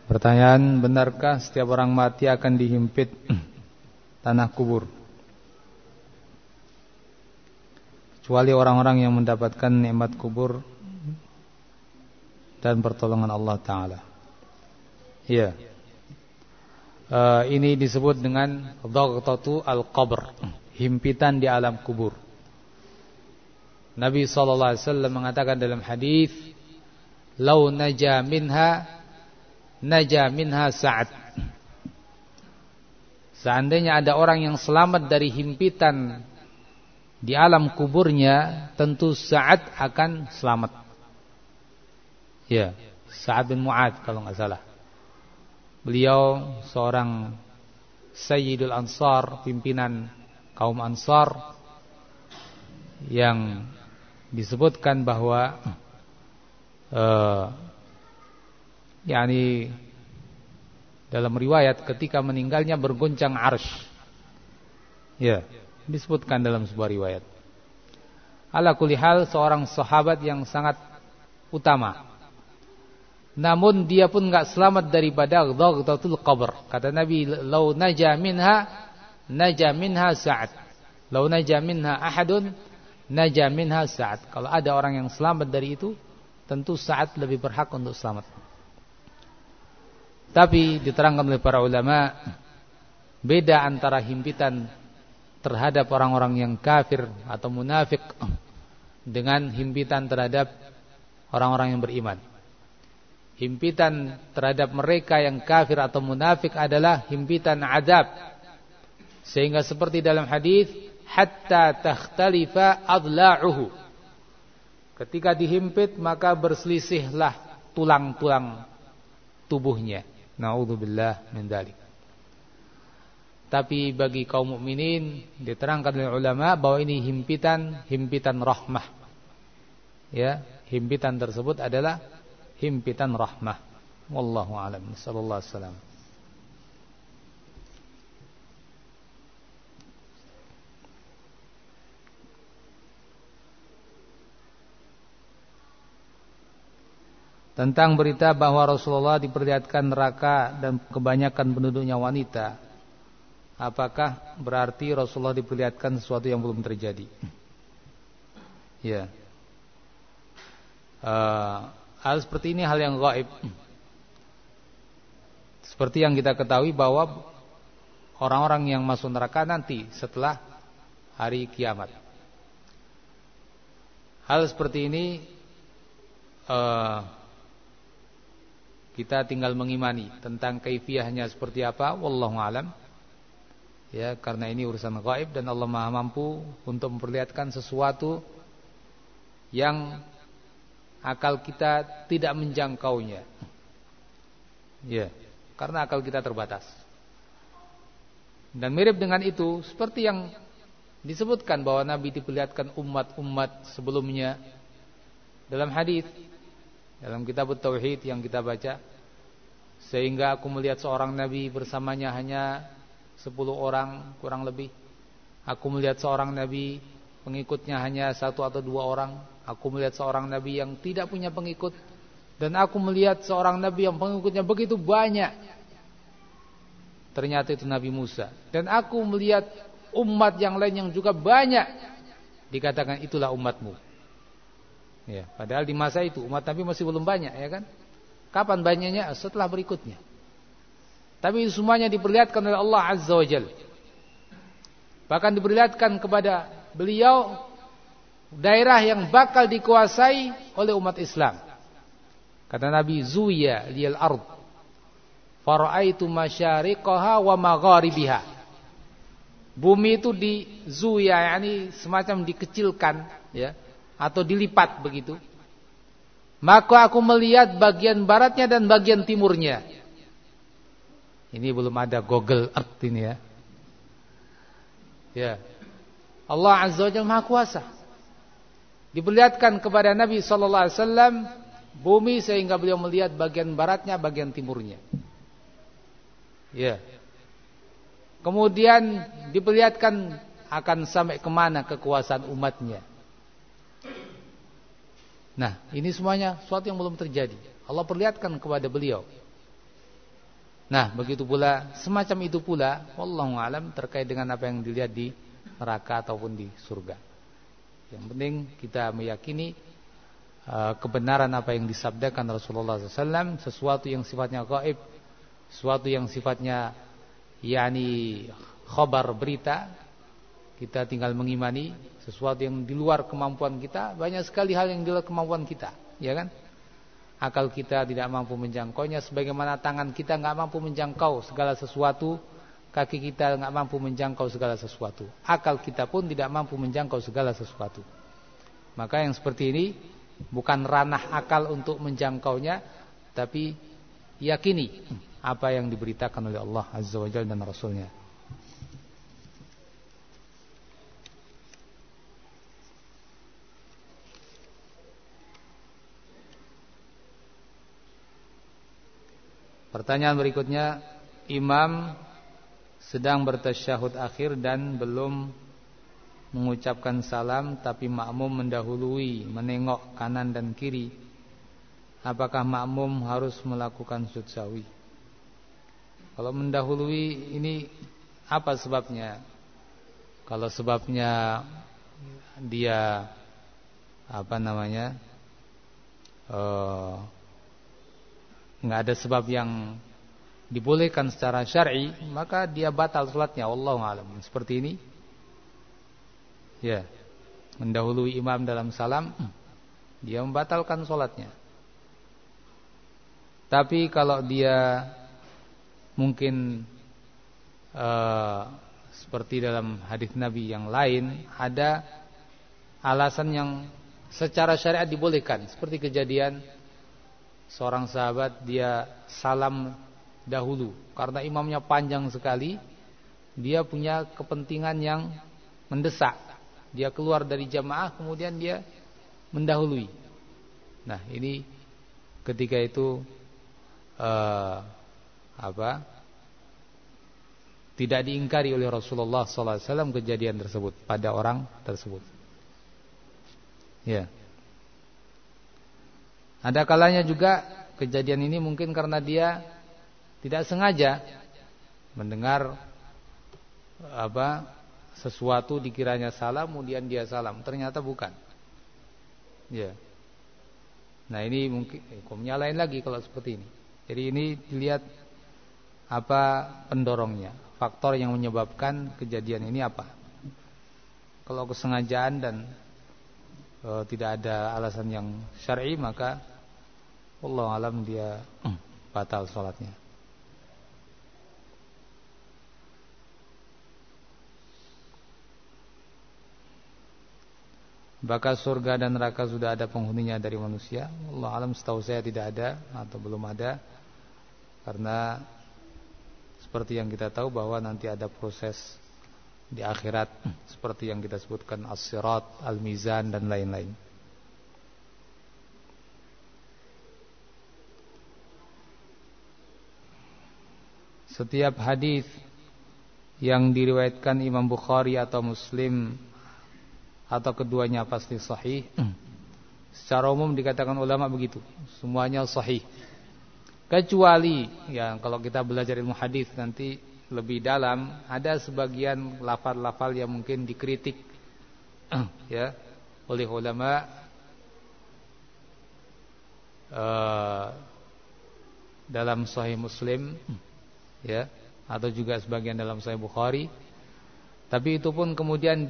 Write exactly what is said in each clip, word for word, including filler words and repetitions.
Pertanyaan, benarkah setiap orang mati akan dihimpit tanah kubur, kecuali orang-orang yang mendapatkan nikmat kubur dan pertolongan Allah Ta'ala? Iya. uh, Ini disebut dengan dhaghtatu al-qabr, himpitan di alam kubur. Nabi sallallahu alaihi wasallam mengatakan dalam hadis, "Lau naja minha naja minha Sa'ad." Seandainya ada orang yang selamat dari himpitan di alam kuburnya, tentu Sa'ad akan selamat. Ya, Sa'ad bin Mu'adz kalau enggak salah. Beliau seorang Sayyidul Ansar, pimpinan kaum Ansar, yang disebutkan bahwa uh, yakni dalam riwayat ketika meninggalnya bergoncang arsy. Ya, disebutkan dalam sebuah riwayat. Ala kulli hal, seorang sahabat yang sangat utama. Namun dia pun enggak selamat daripada dhaghtatul qabr. Kata Nabi, "Lau naja minha naja minha Sa'ad." Lau naja minha ahadun naja minha Sa'ad. Kalau ada orang yang selamat dari itu, tentu Sa'ad lebih berhak untuk selamat. Tapi diterangkan oleh para ulama, beda antara himpitan terhadap orang-orang yang kafir atau munafik dengan himpitan terhadap orang-orang yang beriman. Himpitan terhadap mereka yang kafir atau munafik adalah himpitan azab. Sehingga seperti dalam hadis, hatta takhtalifa adla'uhu. Ketika dihimpit maka berselisihlah tulang-tulang tubuhnya. Na'udzubillah min dzalik. Tapi bagi kaum mukminin diterangkan oleh ulama bahwa ini himpitan, himpitan rahmah. Ya, himpitan tersebut adalah himpitan rahmah. Wallahu a'lam. Sallallahu alaihi wasallam. Tentang berita bahwa Rasulullah diperlihatkan neraka dan kebanyakan penduduknya wanita, apakah berarti Rasulullah diperlihatkan sesuatu yang belum terjadi? Ya, uh, hal seperti ini hal yang gaib. Seperti yang kita ketahui bahwa orang-orang yang masuk neraka nanti setelah hari kiamat. Hal seperti ini uh, kita tinggal mengimani. Tentang kaifiyahnya seperti apa, wallahu alam. Ya, karena ini urusan gaib dan Allah Maha mampu untuk memperlihatkan sesuatu yang akal kita tidak menjangkaunya. Ya, karena akal kita terbatas. Dan mirip dengan itu seperti yang disebutkan bahwa Nabi diperlihatkan umat-umat sebelumnya dalam hadis, dalam kitab Tauhid yang kita baca, sehingga aku melihat seorang Nabi bersamanya hanya sepuluh orang kurang lebih. Aku melihat seorang Nabi pengikutnya hanya satu atau dua orang. Aku melihat seorang Nabi yang tidak punya pengikut. Dan aku melihat seorang Nabi yang pengikutnya begitu banyak. Ternyata itu Nabi Musa. Dan aku melihat umat yang lain yang juga banyak. Dikatakan itulah umatmu. Ya, padahal di masa itu umat Nabi masih belum banyak, ya kan? Kapan banyaknya? Setelah berikutnya. Tapi semuanya diperlihatkan oleh Allah Azza wa Jalla. Bahkan diperlihatkan kepada beliau daerah yang bakal dikuasai oleh umat Islam. Kata Nabi, "Zuya liyal ard fara'aitu masyariqaha wa magharibiha." Bumi itu di zuya, yakni semacam dikecilkan, ya, atau dilipat begitu. Maka aku melihat bagian baratnya dan bagian timurnya. Ini belum ada Google Earth ini, ya. Ya. Allah Azza wa Jalla Maha Kuasa. Diperlihatkan kepada Nabi sallallahu alaihi wasallam bumi sehingga beliau melihat bagian baratnya, bagian timurnya. Ya. Kemudian diperlihatkan akan sampai kemana kekuasaan umatnya. Nah, ini semuanya sesuatu yang belum terjadi. Allah perlihatkan kepada beliau. Nah, begitu pula semacam itu pula wallahu alam terkait dengan apa yang dilihat di neraka ataupun di surga. Yang penting kita meyakini uh, kebenaran apa yang disabdakan Rasulullah sallallahu alaihi wasallam, sesuatu yang sifatnya gaib, sesuatu yang sifatnya yakni khabar berita, kita tinggal mengimani. Sesuatu yang di luar kemampuan kita, banyak sekali hal yang di luar kemampuan kita, ya kan? Akal kita tidak mampu menjangkaunya, sebagaimana tangan kita nggak mampu menjangkau segala sesuatu, kaki kita nggak mampu menjangkau segala sesuatu, akal kita pun tidak mampu menjangkau segala sesuatu. Maka yang seperti ini bukan ranah akal untuk menjangkaunya, tapi yakini apa yang diberitakan oleh Allah Azza wa Jalla dan Rasulnya. Pertanyaan berikutnya, imam sedang bertasyahud akhir dan belum mengucapkan salam, tapi makmum mendahului, menengok kanan dan kiri. Apakah makmum harus melakukan sujud sahwi? Kalau mendahului ini apa sebabnya? Kalau sebabnya dia apa namanya? Uh, nggak ada sebab yang dibolehkan secara syar'i, maka dia batal salatnya. Wallahu a'lam. Seperti ini, ya, mendahului imam dalam salam, dia membatalkan salatnya. Tapi kalau dia mungkin uh, seperti dalam hadis Nabi yang lain, ada alasan yang secara syariat dibolehkan, seperti kejadian seorang sahabat, dia salam dahulu karena imamnya panjang sekali, dia punya kepentingan yang mendesak, dia keluar dari jamaah kemudian dia mendahului. Nah, ini ketika itu uh, apa tidak diingkari oleh Rasulullah sallallahu alaihi wasallam kejadian tersebut pada orang tersebut. Ya. Ada kalanya juga kejadian ini mungkin karena dia tidak sengaja mendengar apa sesuatu, dikiranya salam, kemudian dia salam, ternyata bukan. Ya. Nah, ini mungkin hukumnya lain lagi kalau seperti ini. Jadi ini dilihat apa pendorongnya, faktor yang menyebabkan kejadian ini apa. Kalau kesengajaan dan e, tidak ada alasan yang syar'i, maka wallahu alam dia batal salatnya. Apakah surga dan neraka sudah ada penghuninya dari manusia? Wallahu alam, setahu saya tidak ada atau belum ada. Karena seperti yang kita tahu bahwa nanti ada proses di akhirat seperti yang kita sebutkan as-sirat, al-mizan dan lain-lain. Setiap hadis yang diriwayatkan Imam Bukhari atau Muslim atau keduanya pasti sahih. Secara umum dikatakan ulama begitu, semuanya sahih. Kecuali ya kalau kita belajar ilmu hadis nanti lebih dalam, ada sebagian lafal-lafal yang mungkin dikritik ya oleh ulama uh, dalam Sahih Muslim, ya, atau juga sebagian dalam Sahih Bukhari. Tapi itu pun kemudian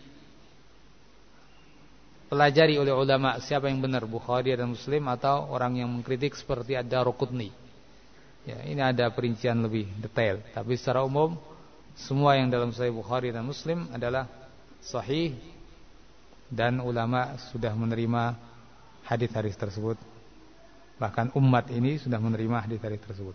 dipelajari oleh ulama siapa yang benar, Bukhari dan Muslim atau orang yang mengkritik seperti Ad-Darqutni. Ya, ini ada perincian lebih detail. Tapi secara umum semua yang dalam Sahih Bukhari dan Muslim adalah sahih dan ulama sudah menerima hadis-hadis tersebut. Bahkan umat ini sudah menerima hadis-hadis tersebut.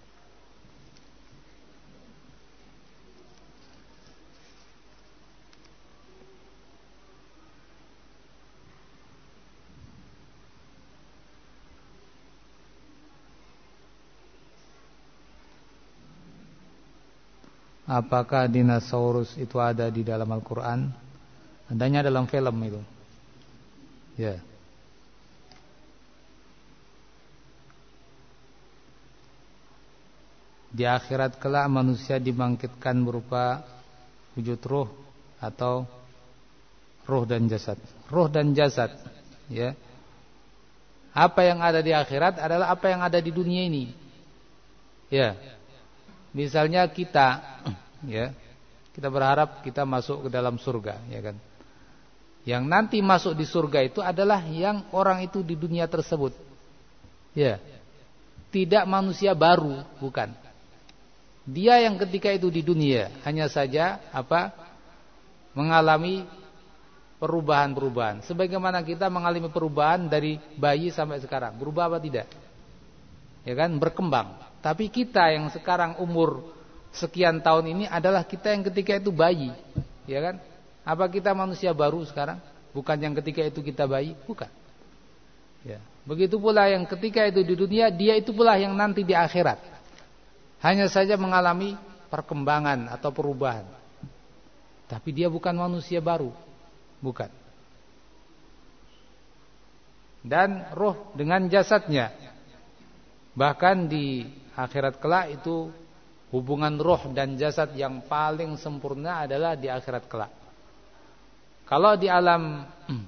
Apakah dinosaurus itu ada di dalam Al-Quran? Adanya dalam film itu. Ya. di akhirat kelak manusia dibangkitkan berupa wujud ruh atau ruh dan jasad. Ruh dan jasad, ya. Apa yang ada di akhirat adalah apa yang ada di dunia ini. Ya. Misalnya kita, ya, kita berharap kita masuk ke dalam surga, ya kan. Yang nanti masuk di surga itu adalah yang orang itu di dunia tersebut. Ya. Tidak manusia baru, bukan. Dia yang ketika itu di dunia hanya saja apa? Mengalami perubahan-perubahan. Sebagaimana kita mengalami perubahan dari bayi sampai sekarang. Berubah apa tidak? Ya kan, berkembang. Tapi kita yang sekarang umur sekian tahun ini adalah kita yang ketika itu bayi. Ya kan? Apa kita manusia baru sekarang? Bukan yang ketika itu kita bayi? Bukan. Ya. Begitu pula yang ketika itu di dunia, dia itu pula yang nanti di akhirat. Hanya saja mengalami perkembangan atau perubahan. Tapi dia bukan manusia baru. Bukan. Dan roh dengan jasadnya. Bahkan di akhirat kelak itu hubungan roh dan jasad yang paling sempurna adalah di akhirat kelak. Kalau di alam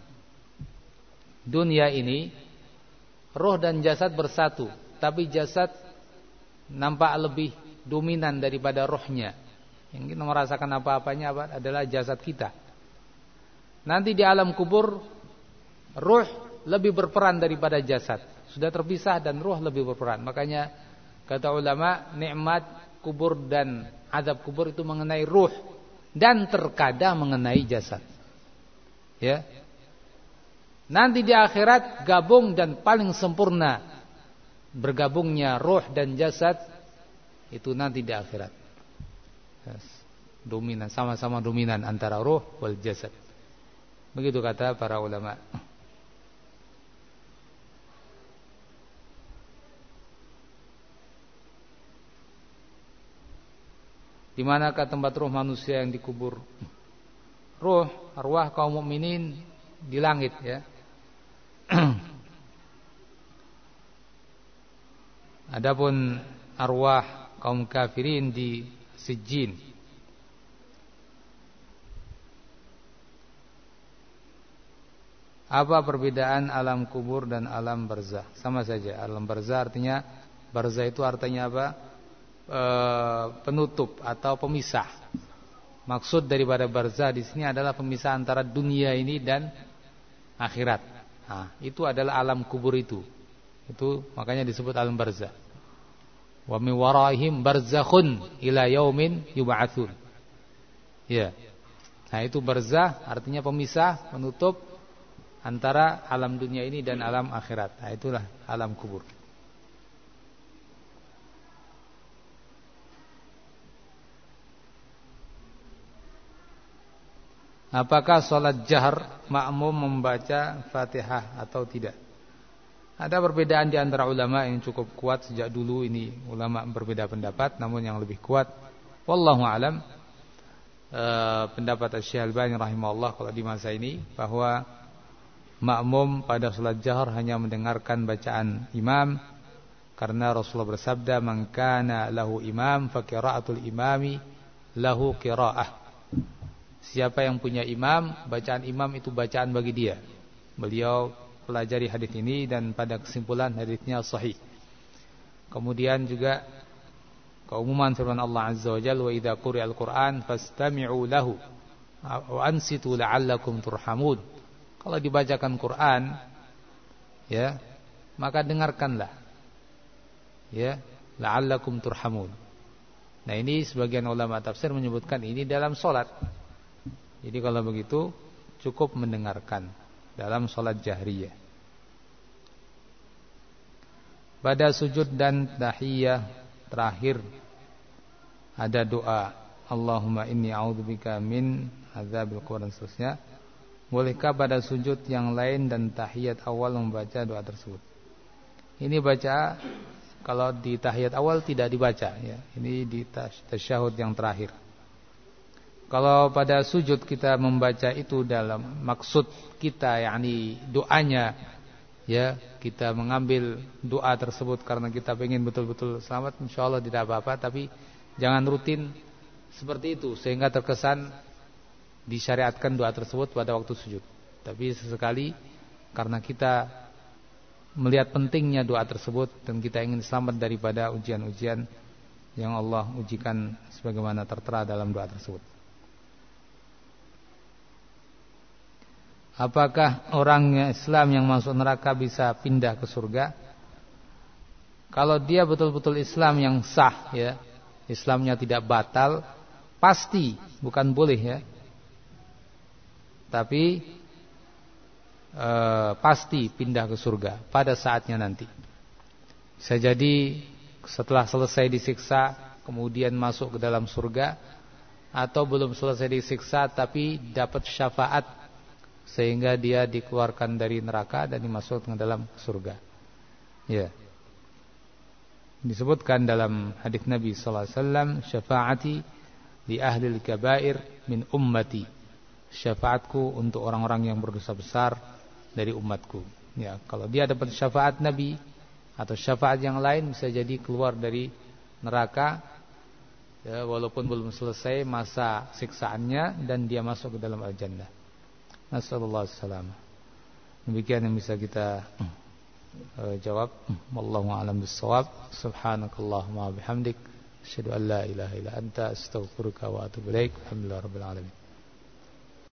dunia ini roh dan jasad bersatu, tapi jasad nampak lebih dominan daripada rohnya. Yang kita merasakan apa-apanya apa adalah jasad kita. Nanti di alam kubur ruh lebih berperan daripada jasad. Sudah terpisah dan ruh lebih berperan. Makanya kata ulama, nikmat kubur dan azab kubur itu mengenai ruh dan terkadang mengenai jasad. Ya. Nanti di akhirat gabung dan paling sempurna bergabungnya ruh dan jasad itu nanti di akhirat. Yes. Dominan, sama-sama dominan antara ruh wal jasad. Begitu kata para ulama. Di manakah tempat ruh manusia yang dikubur? Ruh, arwah kaum mukminin di langit, ya. Adapun arwah kaum kafirin di Sijjin. Apa perbedaan alam kubur dan alam barzah? Sama saja. Alam barzah artinya, barzah itu artinya apa? E, penutup atau pemisah. Maksud daripada barzah di sini adalah pemisah antara dunia ini dan akhirat. Nah, itu adalah alam kubur itu. Itu makanya disebut alam barzah. Wa min waraihim barzakhun ila yaumin yub'atsun. Ya. Nah, itu barzah artinya pemisah, penutup antara alam dunia ini dan alam akhirat. Nah, itulah alam kubur. Apakah sholat jahar makmum membaca Fatihah atau tidak? Ada perbedaan di antara ulama yang cukup kuat sejak dulu ini. Ulama berbeda pendapat, namun yang lebih kuat wallahu alam e, pendapat Asy-Syaikh Al-Albani rahimahullah kalau di masa ini, bahwa makmum pada salat jahar hanya mendengarkan bacaan imam, karena Rasulullah bersabda, "Man kana lahu imam fa qira'atul imami lahu qira'ah." Siapa yang punya imam, bacaan imam itu bacaan bagi dia. Beliau pelajari hadis ini dan pada kesimpulan hadisnya sahih. Kemudian juga keumuman firman Allah Azza wa Jalla, "Wa idza quri'al Qur'an fastami'u lahu wa ansitu la'allakum turhamun." Kalau dibacakan Quran, ya, maka dengarkanlah, ya, la'allakum turhamun. Nah, ini sebagian ulama tafsir menyebutkan ini dalam solat. Jadi kalau begitu cukup mendengarkan dalam solat jahriyah. Pada sujud dan tahiyah terakhir ada doa, Allahumma inni a'udzubika min adzabil qabr dan seterusnya. Bolehkah pada sujud yang lain dan tahiyat awal membaca doa tersebut? Ini baca, kalau di tahiyat awal tidak dibaca, ya. Ini di tasyahud yang terakhir. Kalau pada sujud kita membaca itu dalam maksud kita, yakni doanya ya kita mengambil doa tersebut karena kita ingin betul-betul selamat, insyaallah tidak apa-apa. Tapi jangan rutin seperti itu sehingga terkesan disyariatkan doa tersebut pada waktu sujud. Tapi sesekali karena kita melihat pentingnya doa tersebut dan kita ingin selamat daripada ujian-ujian yang Allah ujikan sebagaimana tertera dalam doa tersebut. Apakah orang Islam yang masuk neraka bisa pindah ke surga? Kalau dia betul-betul Islam yang sah, ya, Islamnya tidak batal, pasti, bukan boleh, ya, tapi e, pasti pindah ke surga pada saatnya nanti. Bisa jadi setelah selesai disiksa kemudian masuk ke dalam surga, atau belum selesai disiksa tapi dapat syafaat sehingga dia dikeluarkan dari neraka dan dimasukkan ke dalam surga. Ya. Disebutkan dalam hadis Nabi sallallahu alaihi wasallam, syafaati li ahli al-kabair min ummati. Syafaatku untuk orang-orang yang berdosa besar dari umatku. Ya, kalau dia dapat syafaat Nabi atau syafaat yang lain, bisa jadi keluar dari neraka, ya, walaupun belum selesai masa siksaannya, dan dia masuk ke dalam al-jannah. Nasallallahu alaihi wasallam. Demikian yang bisa kita uh, jawab. Wallahu a'lam bissawab. Subhanakallahumma bihamdik, asyhadu an la ilaha illa anta, astaghfiruka wa atubu ilaik. Alhamdulillahirabbil alamin.